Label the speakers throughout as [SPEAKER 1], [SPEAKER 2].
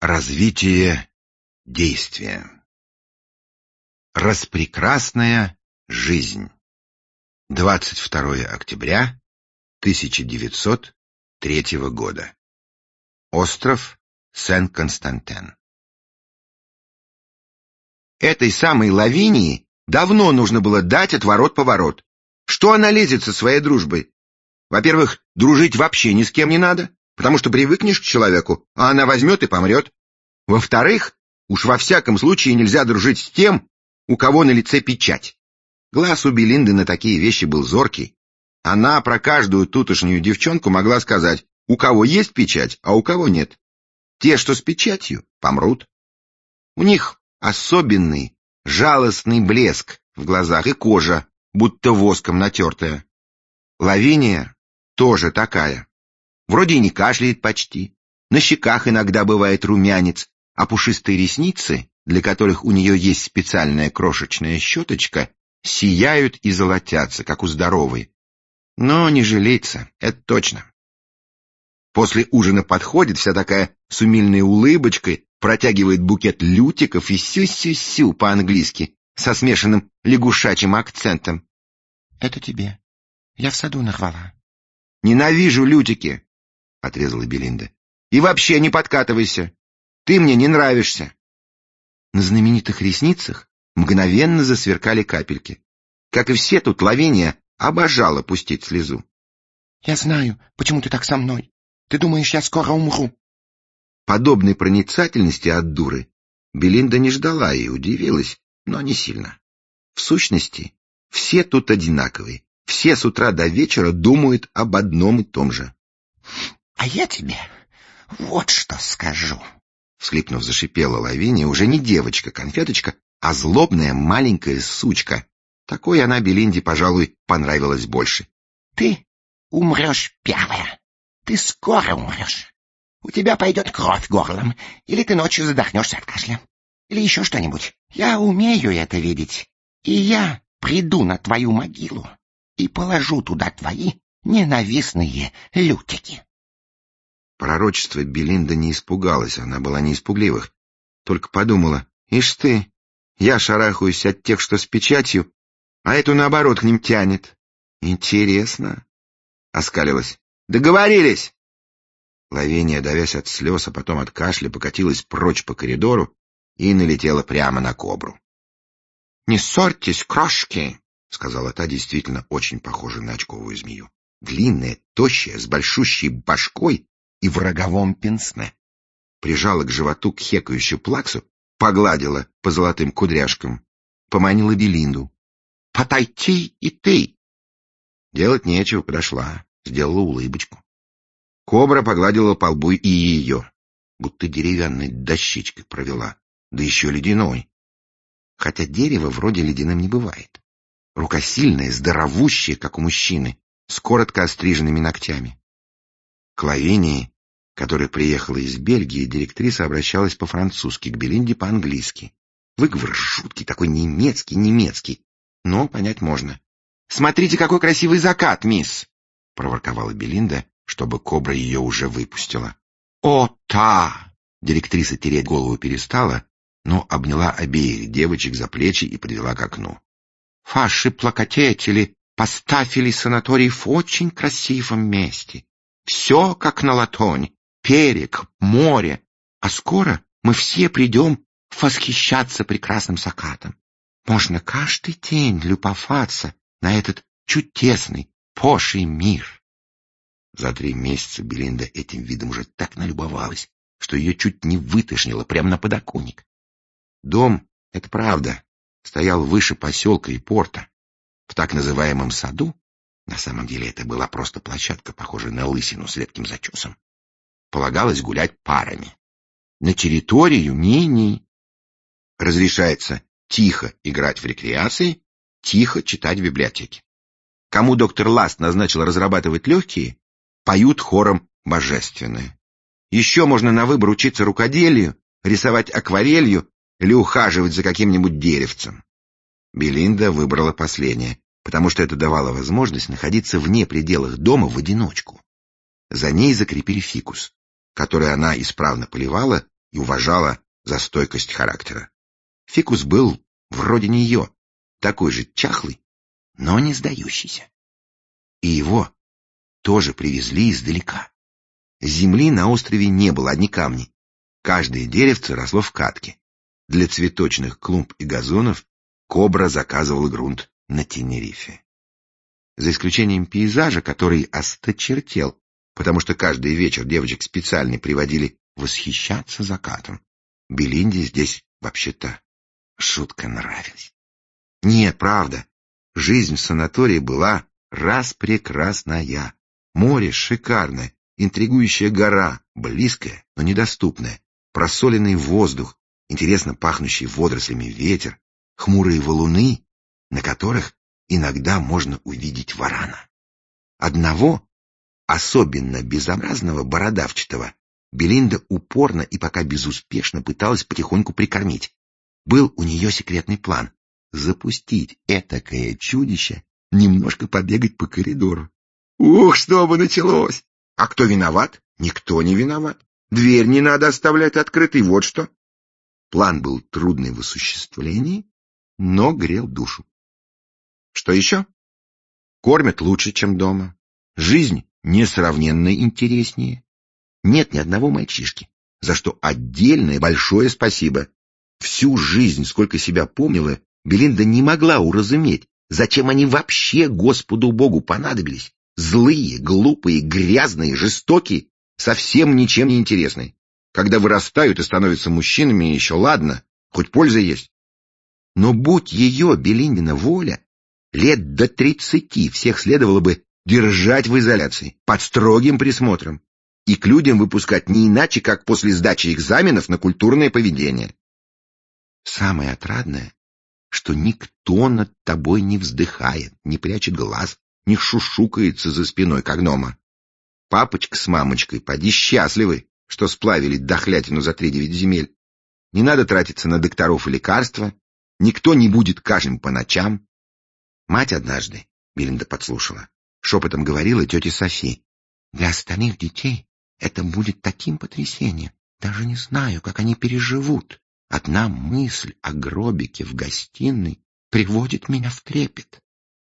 [SPEAKER 1] Развитие действия. Распрекрасная жизнь. 22 октября 1903 года. Остров Сен-Константин.
[SPEAKER 2] Этой самой Лавинии давно нужно было дать отворот-поворот. Что она лезет со своей дружбой? Во-первых, дружить вообще ни с кем не надо, потому что привыкнешь к человеку, а она возьмет и помрет. Во-вторых, уж во всяком случае нельзя дружить с тем, у кого на лице печать. Глаз у Белинды на такие вещи был зоркий. Она про каждую тутошнюю девчонку могла сказать, у кого есть печать, а у кого нет. Те, что с печатью, помрут. У них особенный, жалостный блеск в глазах и кожа, будто воском натертая. Лавиния тоже такая. Вроде и не кашляет почти. На щеках иногда бывает румянец, а пушистые ресницы, для которых у нее есть специальная крошечная щеточка, сияют и золотятся, как у здоровой. Но не жалеется, это точно. После ужина подходит вся такая с умильной улыбочкой, протягивает букет лютиков и сю-сю-сю по-английски, со смешанным лягушачьим акцентом.
[SPEAKER 3] — Это тебе. Я в саду нарвала.
[SPEAKER 2] — Ненавижу лютики, — отрезала Белинда. — И вообще не подкатывайся. Ты мне не нравишься. На знаменитых ресницах мгновенно засверкали капельки. Как и все тут, Лавиния обожала пустить слезу.
[SPEAKER 3] — Я знаю, почему ты так со мной. Ты думаешь, я скоро умру?
[SPEAKER 2] Подобной проницательности от дуры Белинда не ждала и удивилась, но не сильно. В сущности, все тут одинаковые. Все с утра до вечера думают об одном и том же.
[SPEAKER 3] — А я тебе вот что скажу.
[SPEAKER 2] Всхлипнув, зашипела Лавиния, уже не девочка-конфеточка, а злобная маленькая сучка. Такой она Белинде, пожалуй, понравилась больше.
[SPEAKER 3] — Ты умрешь первая. Ты скоро умрешь. У тебя пойдет кровь горлом, или ты ночью задохнешься от кашля, или еще что-нибудь. Я умею это видеть, и я приду на твою могилу и положу туда твои ненавистные лютики.
[SPEAKER 2] Пророчество Белинда не испугалась, она была не из пугливых. Только подумала, ишь ты, я шарахаюсь от тех, что с печатью, а эту, наоборот, к ним тянет. Интересно. Оскалилась. Договорились! Лавиния, давясь от слез, а потом от кашля, покатилась прочь по коридору и налетела прямо на кобру. — Не ссорьтесь, крошки! — сказала та, действительно очень похожа на очковую змею. Длинная, тощая, с большущей башкой и в роговом пенсне. Прижала к животу кхекающую плаксу, погладила по золотым кудряшкам, поманила Белинду. — Подойти и ты! Делать нечего, подошла, сделала улыбочку. Кобра погладила по лбу и ее, будто деревянной дощечкой провела, да еще ледяной. Хотя дерево вроде ледяным не бывает. Рука сильная, здоровущая, как у мужчины, с коротко остриженными ногтями. К Лавинии, которая приехала из Бельгии, директриса обращалась по-французски, к Белинде по-английски. Выговор жуткий, такой немецкий, но понять можно. — Смотрите, какой красивый закат, мисс! — проворковала Белинда, чтобы кобра ее уже выпустила. — О, та! Директриса тереть голову перестала, но обняла обеих девочек за плечи и подвела к окну. — Ваши плакатели поставили санаторий в очень красивом месте. Все как на латоне. Берег, море. А скоро мы все придем восхищаться прекрасным закатом. Можно каждый день любоваться на этот чудесный, пошлый мир. За 3 месяца Белинда этим видом уже так налюбовалась, что ее чуть не вытошнило прямо на подоконник. Дом, это правда, стоял выше поселка и порта. В так называемом саду, на самом деле это была просто площадка, похожая на лысину с редким зачесом, полагалось гулять парами. На территорию ни-ни. Разрешается тихо играть в рекреации, тихо читать в библиотеке. Кому доктор Ласт назначил разрабатывать легкие, поют хором божественное. Еще можно на выбор учиться рукоделию, рисовать акварелью или ухаживать за каким-нибудь деревцем. Белинда выбрала последнее, потому что это давало возможность находиться вне пределах дома в одиночку. За ней закрепили фикус, который она исправно поливала и уважала за стойкость характера. Фикус был вроде нее, такой же чахлый, но не сдающийся. И его тоже привезли издалека. Земли на острове не было, одни камни. Каждое деревце росло в катке. Для цветочных клумб и газонов Кобра заказывала грунт на Тенерифе. За исключением пейзажа, который осточертел, потому что каждый вечер девочек специально приводили восхищаться закатом, Белинде здесь вообще-то шутка нравилась. Нет, правда, жизнь в санатории была распрекрасная. Море шикарное, интригующая гора, близкая, но недоступная, просоленный воздух, интересно пахнущий водорослями ветер, хмурые валуны, на которых иногда можно увидеть варана. Одного, особенно безобразного бородавчатого, Белинда упорно и пока безуспешно пыталась потихоньку прикормить. Был у нее секретный план — запустить этакое чудище немножко побегать по коридору. Ух, что бы началось! А кто виноват? Никто не виноват. Дверь не надо оставлять открытой, вот что. План был трудный в осуществлении, но грел душу. Что еще? Кормят лучше, чем дома. Жизнь несравненно интереснее. Нет ни одного мальчишки, за что отдельное большое спасибо. Всю жизнь, сколько себя помнила, Белинда не могла уразуметь, зачем они вообще Господу Богу понадобились. Злые, глупые, грязные, жестокие, совсем ничем не интересные. Когда вырастают и становятся мужчинами, еще ладно, хоть польза есть. Но будь ее, Белиндина, воля, лет до 30 всех следовало бы держать в изоляции, под строгим присмотром, и к людям выпускать не иначе, как после сдачи экзаменов на культурное поведение. Самое отрадное, что никто над тобой не вздыхает, не прячет глаз, не шушукается за спиной, как гнома. Папочка с мамочкой поди счастливы, что сплавили дохлятину за 3-9 земель. Не надо тратиться на докторов и лекарства, никто не будет кашлять по ночам. Мать однажды, Белинда подслушала, шепотом говорила тете Софи: «Для остальных детей это будет таким потрясением, даже не знаю, как они переживут. Одна мысль о гробике в гостиной приводит меня в трепет».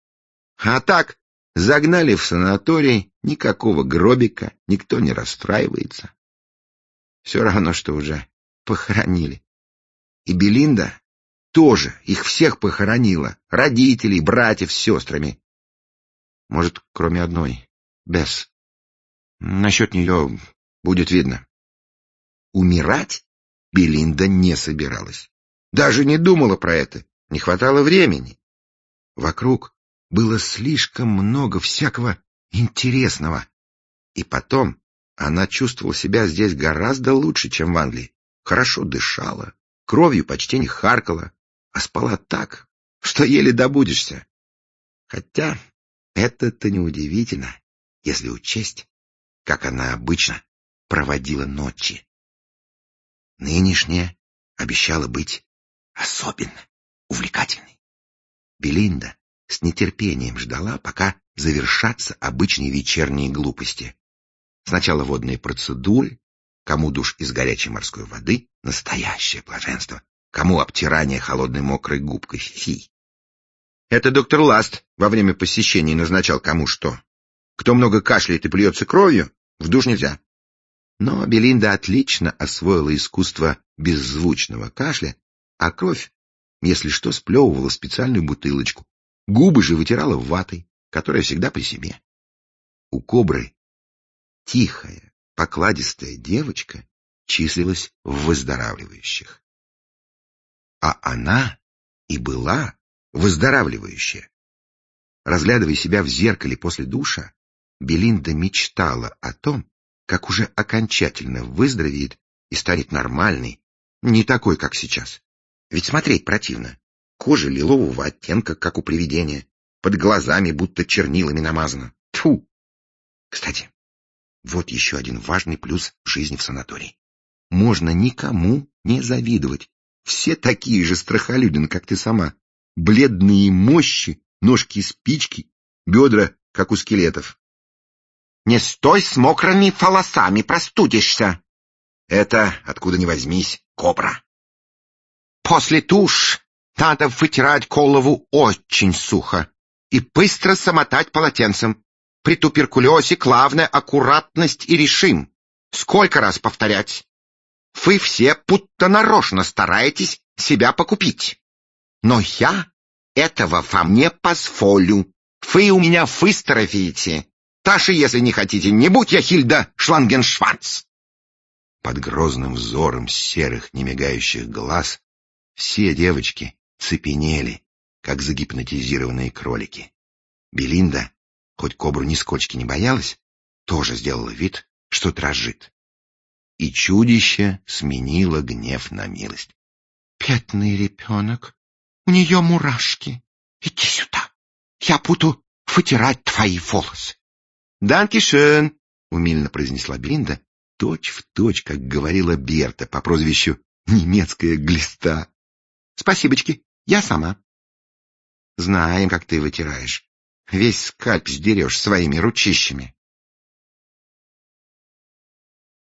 [SPEAKER 2] А так, загнали в санаторий, никакого гробика, никто не расстраивается. Все равно, что уже похоронили. И Белинда тоже их всех похоронила, родителей, братьев с сестрами. Может, кроме одной, Бесс. Насчет нее будет видно. Умирать Белинда не собиралась. Даже не думала про это, не хватало времени. Вокруг было слишком много всякого интересного. И потом она чувствовала себя здесь гораздо лучше, чем в Англии. Хорошо дышала, кровью почти не харкала, а спала так, что еле добудешься. Хотя это-то неудивительно, если учесть, как она обычно проводила ночи. Нынешняя обещала быть особенно увлекательной. Белинда с нетерпением ждала, пока завершатся обычные вечерние глупости. Сначала водные процедуры, кому душ из горячей морской воды — настоящее блаженство, кому обтирание холодной мокрой губкой — фи. Это доктор Ласт во время посещений назначал кому что. Кто много кашляет и плюется кровью, в душ нельзя. Но Белинда отлично освоила искусство беззвучного кашля, а кровь, если что, сплевывала в специальную бутылочку. Губы же вытирала ватой, которая всегда при себе. У Кобры тихая, покладистая девочка числилась в выздоравливающих. А она и была выздоравливающая. Разглядывая себя в зеркале после душа, Белинда мечтала о том, как уже окончательно выздоровеет и станет нормальной, не такой, как сейчас. Ведь смотреть противно. Кожа лилового оттенка, как у привидения, под глазами будто чернилами намазана. Тьфу! Кстати, вот еще один важный плюс жизни в санатории. Можно никому не завидовать. Все такие же страхолюдины, как ты сама. Бледные мощи, ножки-спички, бедра, как у скелетов. «Не стой с мокрыми волосами, простудишься!» Это, откуда ни возьмись, кобра.
[SPEAKER 3] После туш надо вытирать голову очень сухо и быстро замотать полотенцем. При туберкулезе главная аккуратность и решим. Сколько раз повторять? Вы все будто нарочно стараетесь себя покупить. Но я этого вам не позволю. Вы у меня выздоровеете. Даже если не хотите, не будь я Хильда Шлангеншварц.
[SPEAKER 2] Под грозным взором серых, немигающих глаз все девочки цепенели, как загипнотизированные кролики. Белинда, хоть кобру нисколько не боялась, тоже сделала вид, что дрожит. И чудище сменило гнев на милость.
[SPEAKER 3] Бедный ребенок, у нее мурашки. Иди сюда, я буду вытирать твои волосы.
[SPEAKER 2] «Данкишön», — умильно произнесла Белинда, точь-в-точь, как говорила Берта по прозвищу «Немецкая глиста».
[SPEAKER 3] Спасибочки, я сама.
[SPEAKER 2] Знаем, как ты вытираешь. Весь скальп сдерешь своими ручищами.